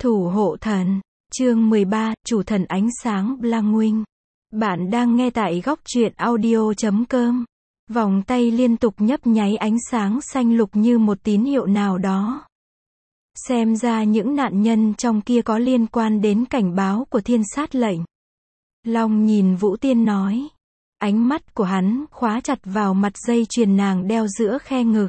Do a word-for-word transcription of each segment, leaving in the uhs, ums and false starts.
Thủ hộ thần, chương mười ba, chủ thần ánh sáng Blanwing. Bạn đang nghe tại góc truyện audio chấm com. Vòng tay liên tục nhấp nháy ánh sáng xanh lục như một tín hiệu nào đó. Xem ra những nạn nhân trong kia có liên quan đến cảnh báo của thiên sát lệnh. Long nhìn Vũ Tiên nói. Ánh mắt của hắn khóa chặt vào mặt dây chuyền nàng đeo giữa khe ngực.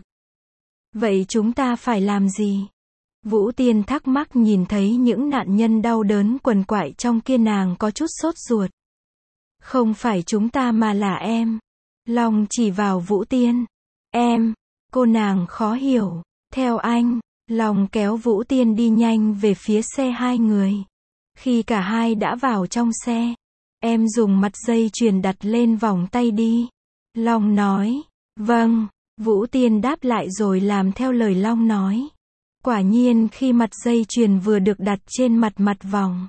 Vậy chúng ta phải làm gì? Vũ Tiên thắc mắc nhìn thấy những nạn nhân đau đớn quằn quại trong kia, nàng có chút sốt ruột. Không phải chúng ta mà là em. Long chỉ vào Vũ Tiên. Em, cô nàng khó hiểu. Theo anh, Long kéo Vũ Tiên đi nhanh về phía xe hai người. Khi cả hai đã vào trong xe, em dùng mặt dây chuyền đặt lên vòng tay đi. Long nói. Vâng. Vũ Tiên đáp lại rồi làm theo lời Long nói. Quả nhiên khi mặt dây chuyền vừa được đặt trên mặt mặt vòng,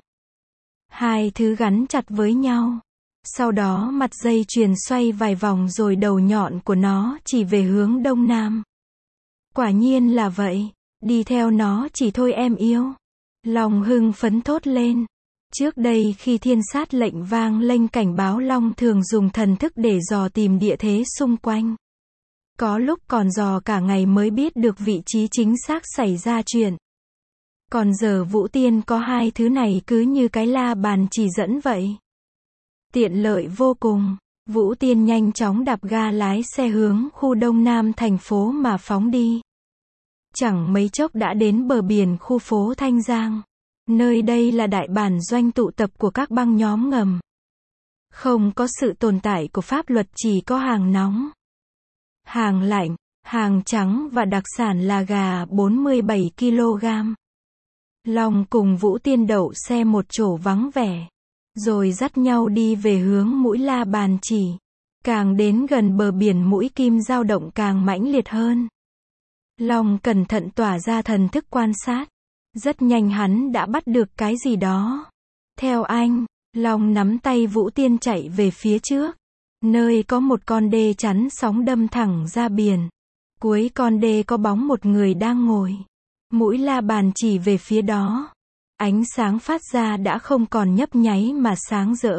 hai thứ gắn chặt với nhau. Sau đó mặt dây chuyền xoay vài vòng rồi đầu nhọn của nó chỉ về hướng đông nam. Quả nhiên là vậy. Đi theo nó chỉ thôi em yêu. Long hưng phấn thốt lên. Trước đây khi thiên sát lệnh vang lên cảnh báo, Long thường dùng thần thức để dò tìm địa thế xung quanh. Có lúc còn dò cả ngày mới biết được vị trí chính xác xảy ra chuyện. Còn giờ Vũ Tiên có hai thứ này cứ như cái la bàn chỉ dẫn vậy. Tiện lợi vô cùng. Vũ Tiên nhanh chóng đạp ga lái xe hướng khu đông nam thành phố mà phóng đi. Chẳng mấy chốc đã đến bờ biển khu phố Thanh Giang. Nơi đây là đại bản doanh tụ tập của các băng nhóm ngầm. Không có sự tồn tại của pháp luật, chỉ có hàng nóng, hàng lạnh, hàng trắng và đặc sản là gà bốn mươi bảy ki lô gam. Long cùng Vũ Tiên đậu xe một chỗ vắng vẻ, rồi dắt nhau đi về hướng mũi la bàn chỉ. Càng đến gần bờ biển, mũi kim dao động càng mãnh liệt hơn. Long cẩn thận tỏa ra thần thức quan sát. Rất nhanh hắn đã bắt được cái gì đó. Theo anh, Long nắm tay Vũ Tiên chạy về phía trước. Nơi có một con đê chắn sóng đâm thẳng ra biển. Cuối con đê có bóng một người đang ngồi. Mũi la bàn chỉ về phía đó. Ánh sáng phát ra đã không còn nhấp nháy mà sáng rỡ.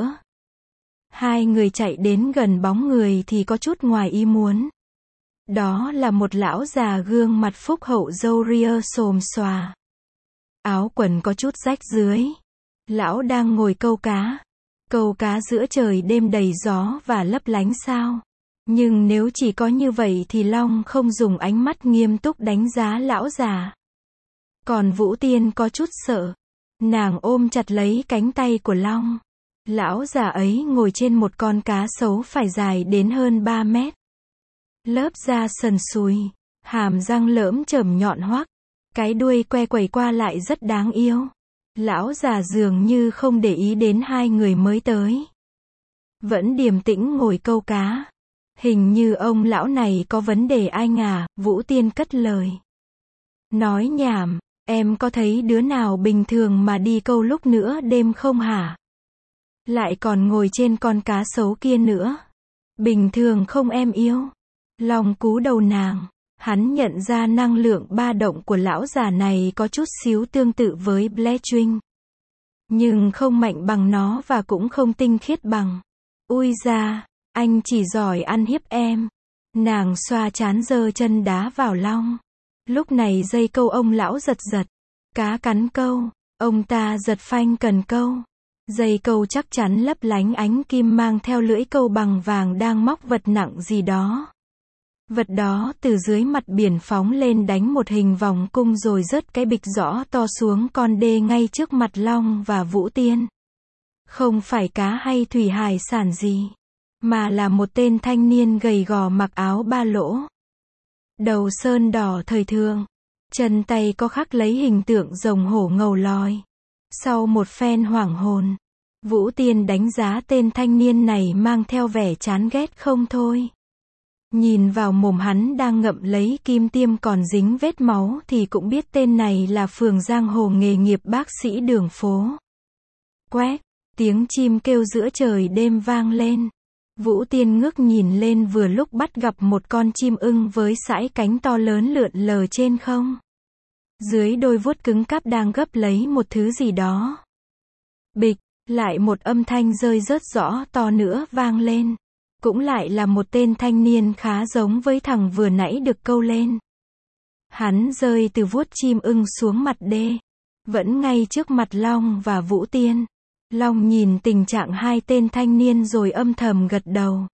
Hai người chạy đến gần bóng người thì có chút ngoài ý muốn. Đó là một lão già gương mặt phúc hậu, râu ria xồm xòa. Áo quần có chút rách dưới. Lão đang ngồi câu cá. Câu cá giữa trời đêm đầy gió và lấp lánh sao. Nhưng nếu chỉ có như vậy thì Long không dùng ánh mắt nghiêm túc đánh giá lão già. Còn Vũ Tiên có chút sợ. Nàng ôm chặt lấy cánh tay của Long. Lão già ấy ngồi trên một con cá sấu phải dài đến hơn ba mét. Lớp da sần sùi, hàm răng lởm chởm nhọn hoắt, cái đuôi que quẩy qua lại rất đáng yêu. Lão già dường như không để ý đến hai người mới tới. Vẫn điềm tĩnh ngồi câu cá. Hình như ông lão này có vấn đề anh à, Vũ Tiên cất lời. Nói nhảm, em có thấy đứa nào bình thường mà đi câu lúc nửa đêm không hả? Lại còn ngồi trên con cá sấu kia nữa. Bình thường không em yêu? Long cú đầu nàng. Hắn nhận ra năng lượng ba động của lão già này có chút xíu tương tự với Blanwing. Nhưng không mạnh bằng nó và cũng không tinh khiết bằng. Ui da, anh chỉ giỏi ăn hiếp em. Nàng xoa trán giơ chân đá vào Long. Lúc này dây câu ông lão giật giật. Cá cắn câu. Ông ta giật phanh cần câu. Dây câu chắc chắn lấp lánh ánh kim mang theo lưỡi câu bằng vàng đang móc vật nặng gì đó. Vật đó từ dưới mặt biển phóng lên đánh một hình vòng cung rồi rớt cái bịch rõ to xuống con đê ngay trước mặt Long và Vũ Tiên. Không phải cá hay thủy hải sản gì, mà là một tên thanh niên gầy gò mặc áo ba lỗ. Đầu sơn đỏ thời thượng, chân tay có khắc lấy hình tượng rồng hổ ngầu lòi. Sau một phen hoảng hồn, Vũ Tiên đánh giá tên thanh niên này mang theo vẻ chán ghét không thôi. Nhìn vào mồm hắn đang ngậm lấy kim tiêm còn dính vết máu thì cũng biết tên này là phường giang hồ nghề nghiệp bác sĩ đường phố. Quét, tiếng chim kêu giữa trời đêm vang lên. Vũ Tiên ngước nhìn lên vừa lúc bắt gặp một con chim ưng với sải cánh to lớn lượn lờ trên không. Dưới đôi vuốt cứng cáp đang gấp lấy một thứ gì đó. Bịch, lại một âm thanh rơi rớt rõ to nữa vang lên. Cũng lại là một tên thanh niên khá giống với thằng vừa nãy được câu lên. Hắn rơi từ vuốt chim ưng xuống mặt đê. Vẫn ngay trước mặt Long và Vũ Tiên. Long nhìn tình trạng hai tên thanh niên rồi âm thầm gật đầu.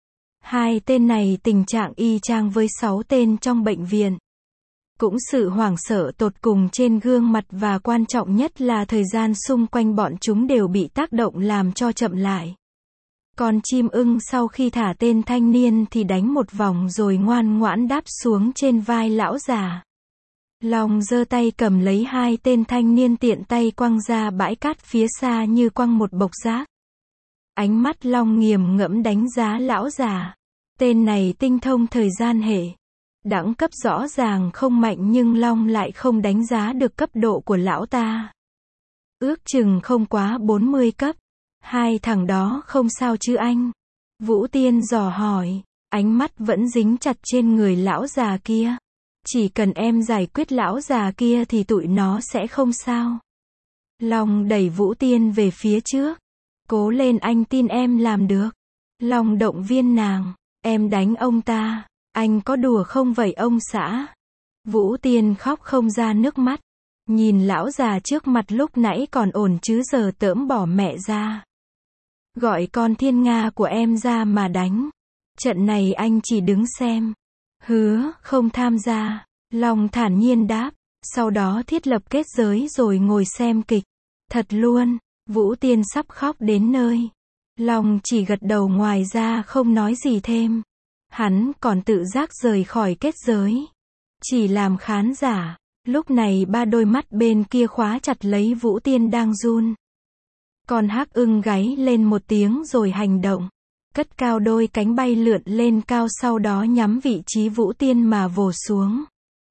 Hai tên này tình trạng y chang với sáu tên trong bệnh viện. Cũng sự hoảng sợ tột cùng trên gương mặt và quan trọng nhất là thời gian xung quanh bọn chúng đều bị tác động làm cho chậm lại. Còn chim ưng sau khi thả tên thanh niên thì đánh một vòng rồi ngoan ngoãn đáp xuống trên vai lão già. Long giơ tay cầm lấy hai tên thanh niên tiện tay quăng ra bãi cát phía xa như quăng một bộc rác. Ánh mắt Long nghiền ngẫm đánh giá lão già. Tên này tinh thông thời gian hệ. Đẳng cấp rõ ràng không mạnh nhưng Long lại không đánh giá được cấp độ của lão ta. Ước chừng không quá bốn mươi cấp. Hai thằng đó không sao chứ anh? Vũ Tiên dò hỏi, ánh mắt vẫn dính chặt trên người lão già kia. Chỉ cần em giải quyết lão già kia thì tụi nó sẽ không sao. Long đẩy Vũ Tiên về phía trước. Cố lên, anh tin em làm được. Long động viên nàng, em đánh ông ta, anh có đùa không vậy ông xã? Vũ Tiên khóc không ra nước mắt. Nhìn lão già trước mặt lúc nãy còn ổn chứ giờ tỡm bỏ mẹ ra. Gọi con thiên nga của em ra mà đánh. Trận này anh chỉ đứng xem. Hứa, không tham gia. Long thản nhiên đáp. Sau đó thiết lập kết giới rồi ngồi xem kịch. Thật luôn, Vũ Tiên sắp khóc đến nơi. Long chỉ gật đầu ngoài ra không nói gì thêm. Hắn còn tự giác rời khỏi kết giới. Chỉ làm khán giả. Lúc này ba đôi mắt bên kia khóa chặt lấy Vũ Tiên đang run. Con hắc ưng gáy lên một tiếng rồi hành động. Cất cao đôi cánh bay lượn lên cao sau đó nhắm vị trí Vũ Tiên mà vồ xuống.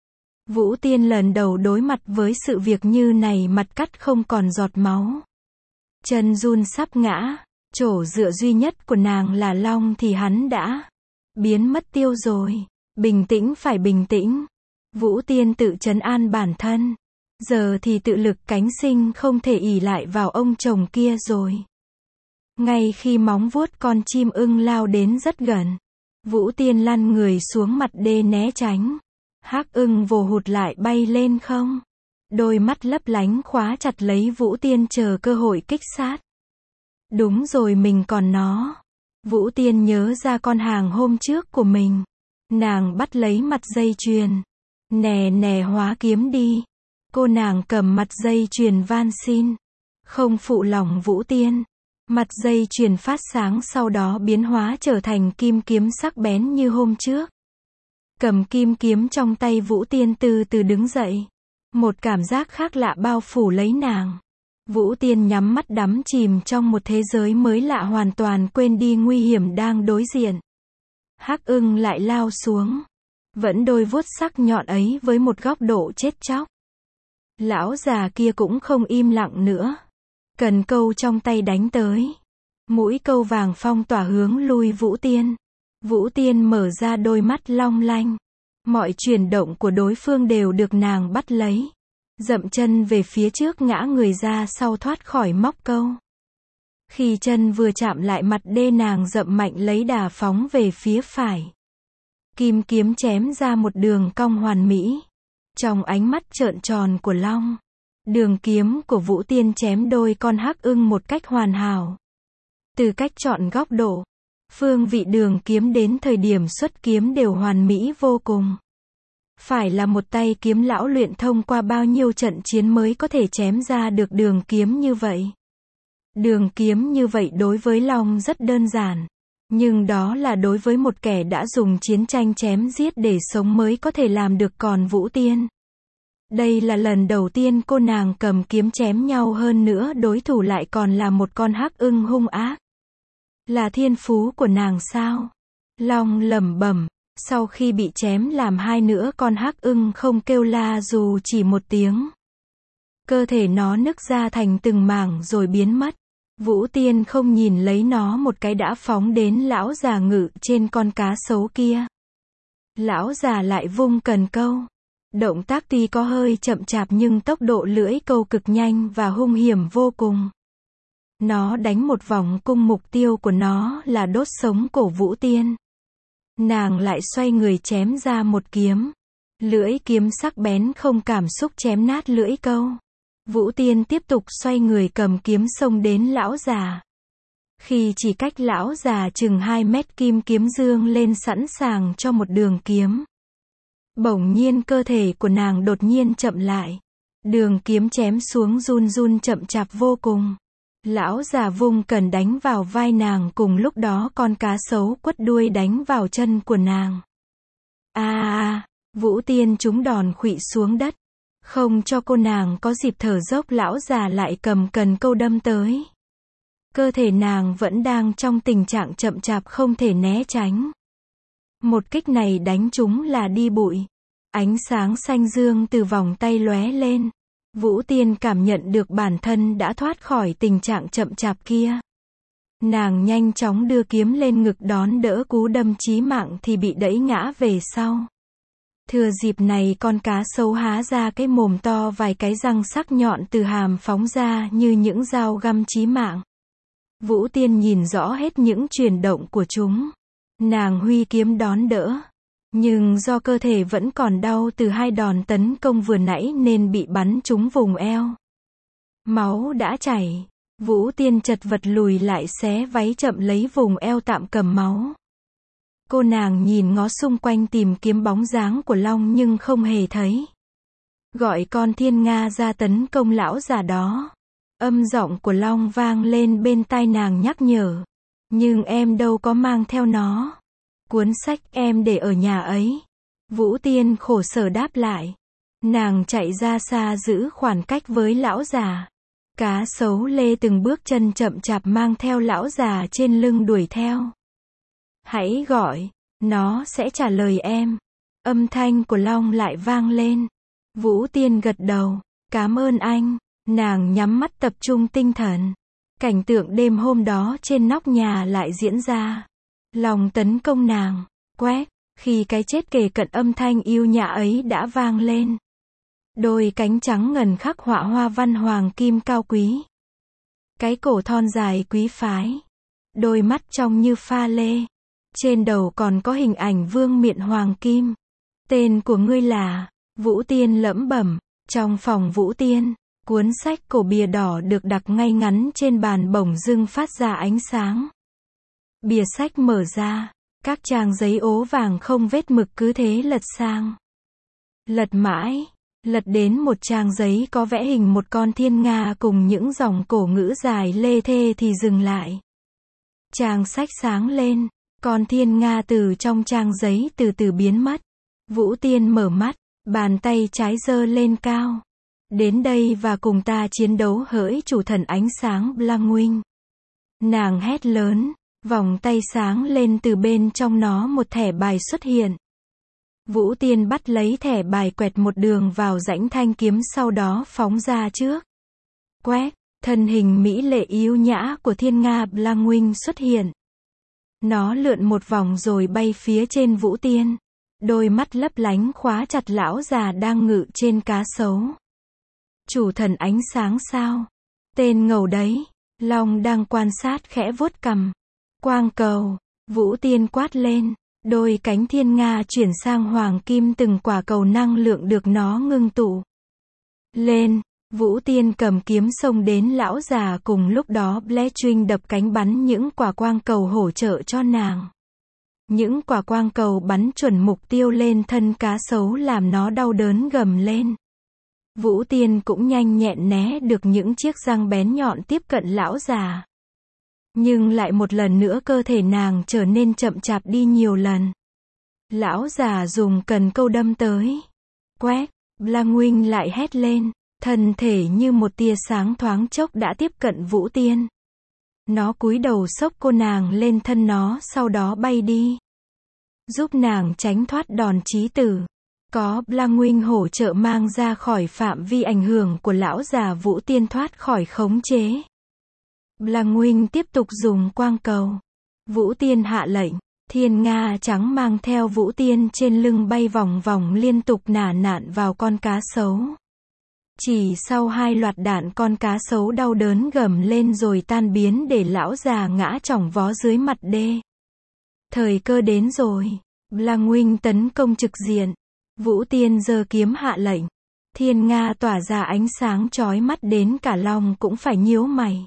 Vũ Tiên lần đầu đối mặt với sự việc như này, mặt cắt không còn giọt máu. Chân run sắp ngã. Chỗ dựa duy nhất của nàng là Long thì hắn đã biến mất tiêu rồi. Bình tĩnh, phải bình tĩnh. Vũ Tiên tự trấn an bản thân. Giờ thì tự lực cánh sinh, không thể ỷ lại vào ông chồng kia rồi. Ngay khi móng vuốt con chim ưng lao đến rất gần, Vũ Tiên lăn người xuống mặt đê né tránh. Hắc ưng vồ hụt lại bay lên không. Đôi mắt lấp lánh khóa chặt lấy Vũ Tiên chờ cơ hội kích sát. Đúng rồi, mình còn nó. Vũ Tiên nhớ ra con hàng hôm trước của mình. Nàng bắt lấy mặt dây chuyền. Nè nè, hóa kiếm đi. Cô nàng cầm mặt dây chuyền van xin. Không phụ lòng Vũ Tiên. Mặt dây chuyền phát sáng sau đó biến hóa trở thành kim kiếm sắc bén như hôm trước. Cầm kim kiếm trong tay, Vũ Tiên từ từ đứng dậy. Một cảm giác khác lạ bao phủ lấy nàng. Vũ Tiên nhắm mắt đắm chìm trong một thế giới mới lạ, hoàn toàn quên đi nguy hiểm đang đối diện. Hắc ưng lại lao xuống. Vẫn đôi vuốt sắc nhọn ấy với một góc độ chết chóc. Lão già kia cũng không im lặng nữa. Cần câu trong tay đánh tới. Mũi câu vàng phong tỏa hướng lui Vũ Tiên. Vũ Tiên mở ra đôi mắt long lanh. Mọi chuyển động của đối phương đều được nàng bắt lấy. Dậm chân về phía trước, ngã người ra sau thoát khỏi móc câu. Khi chân vừa chạm lại mặt đê, nàng dậm mạnh lấy đà phóng về phía phải. Kim kiếm chém ra một đường cong hoàn mỹ. Trong ánh mắt trợn tròn của Long, đường kiếm của Vũ Tiên chém đôi con hắc ưng một cách hoàn hảo. Từ cách chọn góc độ, phương vị đường kiếm đến thời điểm xuất kiếm đều hoàn mỹ vô cùng. Phải là một tay kiếm lão luyện thông qua bao nhiêu trận chiến mới có thể chém ra được đường kiếm như vậy. Đường kiếm như vậy đối với Long rất đơn giản. Nhưng đó là đối với một kẻ đã dùng chiến tranh chém giết để sống mới có thể làm được, còn Vũ Tiên. Đây là lần đầu tiên cô nàng cầm kiếm chém nhau, hơn nữa đối thủ lại còn là một con hắc ưng hung ác. Là thiên phú của nàng sao? Long lẩm bẩm. Sau khi bị chém làm hai nữa, con hắc ưng không kêu la dù chỉ một tiếng. Cơ thể nó nứt ra thành từng mảng rồi biến mất. Vũ Tiên không nhìn lấy nó một cái đã phóng đến lão già ngự trên con cá sấu kia. Lão già lại vung cần câu. Động tác tuy có hơi chậm chạp nhưng tốc độ lưỡi câu cực nhanh và hung hiểm vô cùng. Nó đánh một vòng cung, mục tiêu của nó là đốt sống cổ Vũ Tiên. Nàng lại xoay người chém ra một kiếm. Lưỡi kiếm sắc bén không cảm xúc chém nát lưỡi câu. Vũ Tiên tiếp tục xoay người cầm kiếm xông đến lão già. Khi chỉ cách lão già chừng hai mét, kim kiếm dương lên sẵn sàng cho một đường kiếm. Bỗng nhiên cơ thể của nàng đột nhiên chậm lại. Đường kiếm chém xuống run run chậm chạp vô cùng. Lão già vung cần đánh vào vai nàng, cùng lúc đó con cá sấu quất đuôi đánh vào chân của nàng. A a, Vũ Tiên trúng đòn khuỵu xuống đất. Không cho cô nàng có dịp thở dốc, lão già lại cầm cần câu đâm tới. Cơ thể nàng vẫn đang trong tình trạng chậm chạp không thể né tránh. Một kích này đánh trúng là đi bụi. Ánh sáng xanh dương từ vòng tay lóe lên. Vũ Tiên cảm nhận được bản thân đã thoát khỏi tình trạng chậm chạp kia. Nàng nhanh chóng đưa kiếm lên ngực đón đỡ cú đâm chí mạng thì bị đẩy ngã về sau. Thừa dịp này, con cá sấu há ra cái mồm to, vài cái răng sắc nhọn từ hàm phóng ra như những dao găm chí mạng. Vũ Tiên nhìn rõ hết những chuyển động của chúng. Nàng huy kiếm đón đỡ. Nhưng do cơ thể vẫn còn đau từ hai đòn tấn công vừa nãy nên bị bắn trúng vùng eo. Máu đã chảy. Vũ Tiên chật vật lùi lại, xé váy chậm lấy vùng eo tạm cầm máu. Cô nàng nhìn ngó xung quanh tìm kiếm bóng dáng của Long nhưng không hề thấy. Gọi con thiên nga ra tấn công lão già đó. Âm giọng của Long vang lên bên tai nàng nhắc nhở. Nhưng em đâu có mang theo nó. Cuốn sách em để ở nhà ấy. Vũ Tiên khổ sở đáp lại. Nàng chạy ra xa giữ khoảng cách với lão già. Cá sấu lê từng bước chân chậm chạp mang theo lão già trên lưng đuổi theo. Hãy gọi, nó sẽ trả lời em. Âm thanh của Long lại vang lên. Vũ Tiên gật đầu. Cảm ơn anh. Nàng nhắm mắt tập trung tinh thần. Cảnh tượng đêm hôm đó trên nóc nhà lại diễn ra. Long tấn công nàng. Quét. Khi cái chết kề cận, âm thanh yêu nhã ấy đã vang lên. Đôi cánh trắng ngần khắc họa hoa văn hoàng kim cao quý. Cái cổ thon dài quý phái. Đôi mắt trong như pha lê. Trên đầu còn có hình ảnh vương miện hoàng kim. Tên của ngươi là? Vũ Tiên lẩm bẩm. Trong phòng Vũ Tiên, cuốn sách cổ bìa đỏ được đặt ngay ngắn trên bàn bỗng dưng phát ra ánh sáng. Bìa sách mở ra. Các trang giấy ố vàng không vết mực cứ thế lật sang. Lật mãi. Lật đến một trang giấy có vẽ hình một con thiên nga cùng những dòng cổ ngữ dài lê thê thì dừng lại. Trang sách sáng lên. Con thiên nga từ trong trang giấy từ từ biến mất. Vũ Tiên mở mắt. Bàn tay trái giơ lên cao. Đến đây và cùng ta chiến đấu hỡi chủ thần ánh sáng Blanc. Nàng hét lớn. Vòng tay sáng lên, từ bên trong nó một thẻ bài xuất hiện. Vũ Tiên bắt lấy thẻ bài, quẹt một đường vào rãnh thanh kiếm, sau đó phóng ra trước. Quét, thân hình mỹ lệ yếu nhã của thiên nga Blanc xuất hiện. Nó lượn một vòng rồi bay phía trên Vũ Tiên. Đôi mắt lấp lánh khóa chặt lão già đang ngự trên cá sấu. Chủ thần ánh sáng sao? Tên ngầu đấy. Long đang quan sát khẽ vuốt cằm. Quang cầu. Vũ Tiên quát lên. Đôi cánh thiên nga chuyển sang hoàng kim, từng quả cầu năng lượng được nó ngưng tụ. Lên. Vũ Tiên cầm kiếm xông đến lão già, cùng lúc đó Bletching đập cánh bắn những quả quang cầu hỗ trợ cho nàng. Những quả quang cầu bắn chuẩn mục tiêu lên thân cá sấu làm nó đau đớn gầm lên. Vũ Tiên cũng nhanh nhẹn né được những chiếc răng bén nhọn tiếp cận lão già. Nhưng lại một lần nữa cơ thể nàng trở nên chậm chạp đi nhiều lần. Lão già dùng cần câu đâm tới. Quét, Blanc lại hét lên. Thân thể như một tia sáng thoáng chốc đã tiếp cận Vũ Tiên. Nó cúi đầu xốc cô nàng lên thân nó, sau đó bay đi. Giúp nàng tránh thoát đòn chí tử. Có Blanc hỗ trợ mang ra khỏi phạm vi ảnh hưởng của lão già, Vũ Tiên thoát khỏi khống chế. Blanc tiếp tục dùng quang cầu. Vũ Tiên hạ lệnh. Thiên nga trắng mang theo Vũ Tiên trên lưng bay vòng vòng liên tục nả nạn vào con cá sấu. Chỉ sau hai loạt đạn con cá sấu đau đớn gầm lên rồi tan biến để lão già ngã chỏng vó dưới mặt đê. Thời cơ đến rồi. Blang Huynh tấn công trực diện. Vũ Tiên giơ kiếm hạ lệnh. Thiên nga tỏa ra ánh sáng chói mắt đến cả Long cũng phải nhíu mày.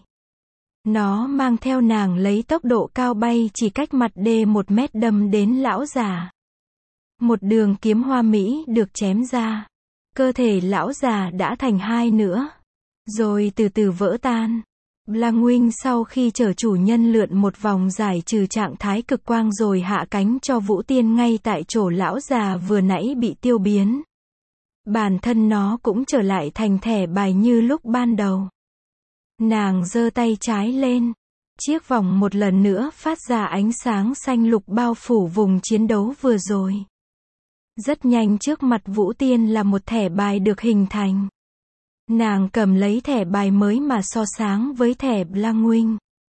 Nó mang theo nàng lấy tốc độ cao bay chỉ cách mặt đê một mét đâm đến lão già. Một đường kiếm hoa mỹ được chém ra. Cơ thể lão già đã thành hai nữa. Rồi từ từ vỡ tan. Blang Huynh sau khi chở chủ nhân lượn một vòng giải trừ trạng thái cực quang rồi hạ cánh cho Vũ Tiên ngay tại chỗ lão già vừa nãy bị tiêu biến. Bản thân nó cũng trở lại thành thẻ bài như lúc ban đầu. Nàng giơ tay trái lên. Chiếc vòng một lần nữa phát ra ánh sáng xanh lục bao phủ vùng chiến đấu vừa rồi. Rất nhanh trước mặt Vũ Tiên là một thẻ bài được hình thành. Nàng cầm lấy thẻ bài mới mà so sáng với thẻ Blang Huynh.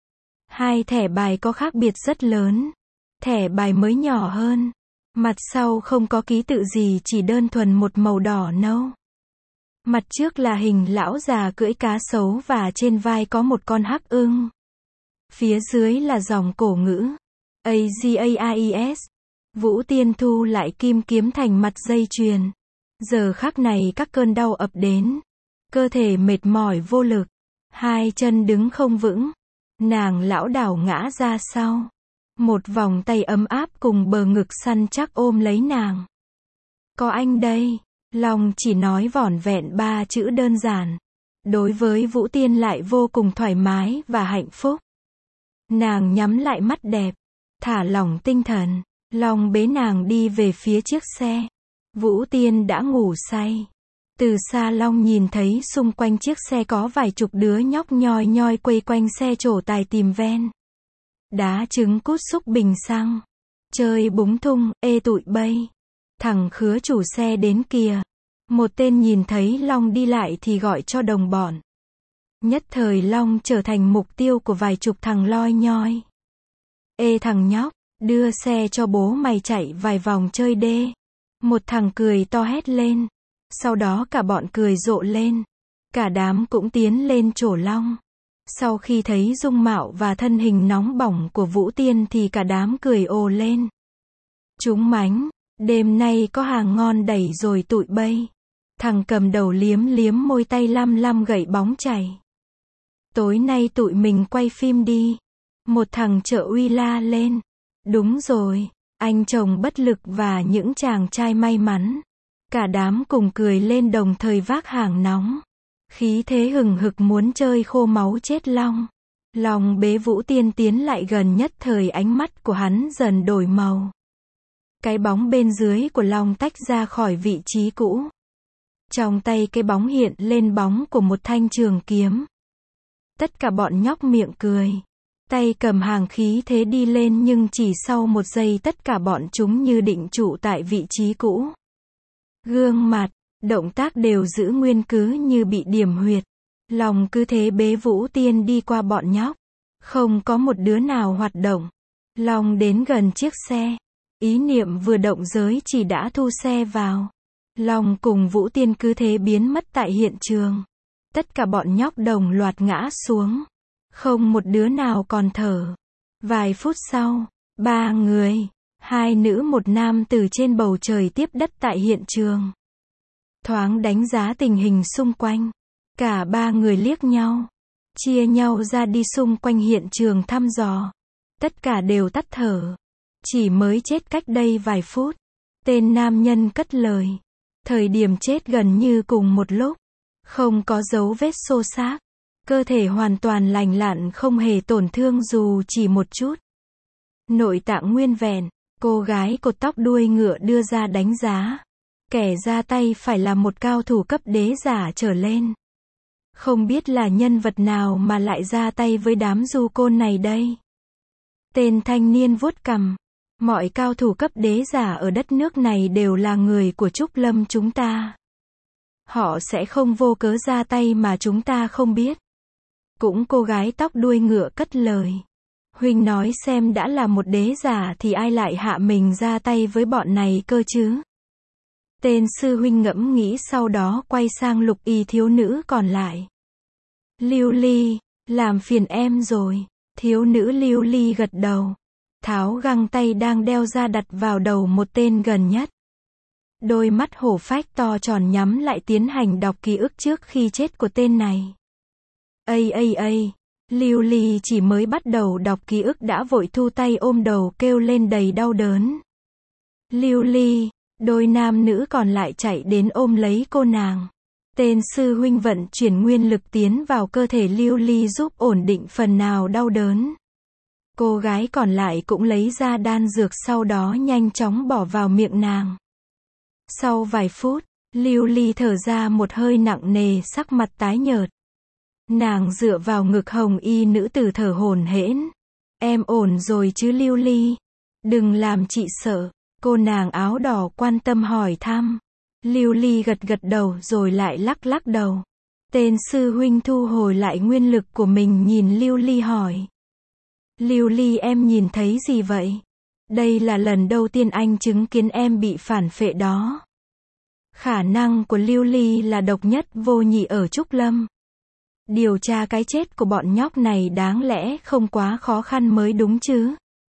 Hai thẻ bài có khác biệt rất lớn. Thẻ bài mới nhỏ hơn. Mặt sau không có ký tự gì, chỉ đơn thuần một màu đỏ nâu. Mặt trước là hình lão già cưỡi cá sấu và trên vai có một con hắc ưng. Phía dưới là dòng cổ ngữ. A G A I S. Vũ Tiên thu lại kim kiếm thành mặt dây chuyền. Giờ khắc này các cơn đau ập đến. Cơ thể mệt mỏi vô lực. Hai chân đứng không vững. Nàng lão đảo ngã ra sau. Một vòng tay ấm áp cùng bờ ngực săn chắc ôm lấy nàng. Có anh đây. Long chỉ nói vỏn vẹn ba chữ đơn giản. Đối với Vũ Tiên lại vô cùng thoải mái và hạnh phúc. Nàng nhắm lại mắt đẹp. Thả lỏng tinh thần. Long bế nàng đi về phía chiếc xe. Vũ Tiên đã ngủ say. Từ xa Long nhìn thấy xung quanh chiếc xe có vài chục đứa nhóc nhoi nhoi quây quanh xe trổ tài tìm ven. Đá trứng cút xúc bình xăng. Chơi búng thung, ê tụi bay. Thằng khứa chủ xe đến kìa. Một tên nhìn thấy Long đi lại thì gọi cho đồng bọn. Nhất thời Long trở thành mục tiêu của vài chục thằng loi nhoi. Ê thằng nhóc, đưa xe cho bố mày chạy vài vòng chơi đê. Một thằng cười to hét lên. Sau đó cả bọn cười rộ lên. Cả đám cũng tiến lên chỗ Long. Sau khi thấy dung mạo và thân hình nóng bỏng của Vũ Tiên thì cả đám cười ồ lên. Chúng mánh, đêm nay có hàng ngon đẩy rồi tụi bay. Thằng cầm đầu liếm liếm môi tay lăm lăm gậy bóng chảy. Tối nay tụi mình quay phim đi. Một thằng trợ uy la lên. Đúng rồi, anh chồng bất lực và những chàng trai may mắn. Cả đám cùng cười lên đồng thời vác hàng nóng. Khí thế hừng hực muốn chơi khô máu chết Long. Long bế Vũ Tiên tiến lại gần, nhất thời ánh mắt của hắn dần đổi màu. Cái bóng bên dưới của Long tách ra khỏi vị trí cũ. Trong tay cái bóng hiện lên bóng của một thanh trường kiếm. Tất cả bọn nhóc miệng cười. Tay cầm hàng khí thế đi lên, nhưng chỉ sau một giây tất cả bọn chúng như định trụ tại vị trí cũ. Gương mặt, động tác đều giữ nguyên cứ như bị điểm huyệt. Long cứ thế bế Vũ Tiên đi qua bọn nhóc. Không có một đứa nào hoạt động. Long đến gần chiếc xe. Ý niệm vừa động giới chỉ đã thu xe vào. Long cùng Vũ Tiên cứ thế biến mất tại hiện trường. Tất cả bọn nhóc đồng loạt ngã xuống. Không một đứa nào còn thở. Vài phút sau, ba người, hai nữ một nam từ trên bầu trời tiếp đất tại hiện trường. Thoáng đánh giá tình hình xung quanh. Cả ba người liếc nhau. Chia nhau ra đi xung quanh hiện trường thăm dò. Tất cả đều tắt thở. Chỉ mới chết cách đây vài phút. Tên nam nhân cất lời. Thời điểm chết gần như cùng một lúc. Không có dấu vết xô xát. Cơ thể hoàn toàn lành lặn, không hề tổn thương dù chỉ một chút. Nội tạng nguyên vẹn. Cô gái cột tóc đuôi ngựa đưa ra đánh giá. Kẻ ra tay phải là một cao thủ cấp đế giả trở lên. Không biết là nhân vật nào mà lại ra tay với đám du côn này đây. Tên thanh niên vuốt cằm. Mọi cao thủ cấp đế giả ở đất nước này đều là người của Trúc Lâm chúng ta. Họ sẽ không vô cớ ra tay mà chúng ta không biết. Cũng cô gái tóc đuôi ngựa cất lời. Huynh nói xem đã là một đế giả thì ai lại hạ mình ra tay với bọn này cơ chứ? Tên sư huynh ngẫm nghĩ sau đó quay sang lục y thiếu nữ còn lại. Lưu Ly, làm phiền em rồi. Thiếu nữ Lưu Ly gật đầu. Tháo găng tay đang đeo ra đặt vào đầu một tên gần nhất. Đôi mắt hổ phách to tròn nhắm lại tiến hành đọc ký ức trước khi chết của tên này. Ây ây ây, Lưu Ly chỉ mới bắt đầu đọc ký ức đã vội thu tay ôm đầu kêu lên đầy đau đớn. Lưu Ly, đôi nam nữ còn lại chạy đến ôm lấy cô nàng. Tên sư huynh vận chuyển nguyên lực tiến vào cơ thể Lưu Ly giúp ổn định phần nào đau đớn. Cô gái còn lại cũng lấy ra đan dược sau đó nhanh chóng bỏ vào miệng nàng. Sau vài phút, Lưu Ly thở ra một hơi nặng nề, sắc mặt tái nhợt. Nàng dựa vào ngực hồng y nữ tử thở hổn hển. Em ổn rồi chứ Lưu Ly? Đừng làm chị sợ. Cô nàng áo đỏ quan tâm hỏi thăm. Lưu Ly gật gật đầu rồi lại lắc lắc đầu. Tên sư huynh thu hồi lại nguyên lực của mình nhìn Lưu Ly hỏi. Lưu Ly em nhìn thấy gì vậy? Đây là lần đầu tiên anh chứng kiến em bị phản phệ đó. Khả năng của Lưu Ly là độc nhất vô nhị ở Trúc Lâm. Điều tra cái chết của bọn nhóc này đáng lẽ không quá khó khăn mới đúng chứ.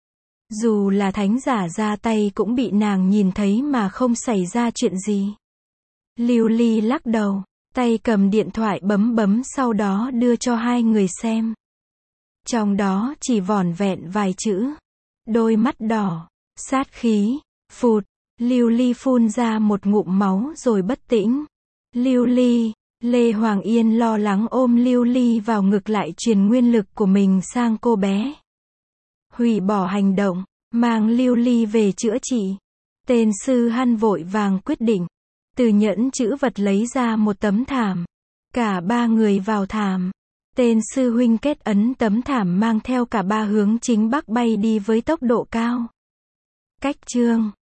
Dù là thánh giả ra tay cũng bị nàng nhìn thấy mà không xảy ra chuyện gì. Lưu Ly lắc đầu, tay cầm điện thoại bấm bấm sau đó đưa cho hai người xem. Trong đó chỉ vỏn vẹn vài chữ. Đôi mắt đỏ, sát khí, phụt. Lưu Ly phun ra một ngụm máu rồi bất tĩnh. Lưu Ly, Lê Hoàng Yên lo lắng ôm Lưu Ly vào ngực lại truyền nguyên lực của mình sang cô bé. Hủy bỏ hành động, mang Lưu Ly về chữa trị. Tên sư Hăn vội vàng quyết định. Từ nhẫn chữ vật lấy ra một tấm thảm. Cả ba người vào thảm. Tên sư huynh kết ấn tấm thảm mang theo cả ba hướng chính bắc bay đi với tốc độ cao. Cách chương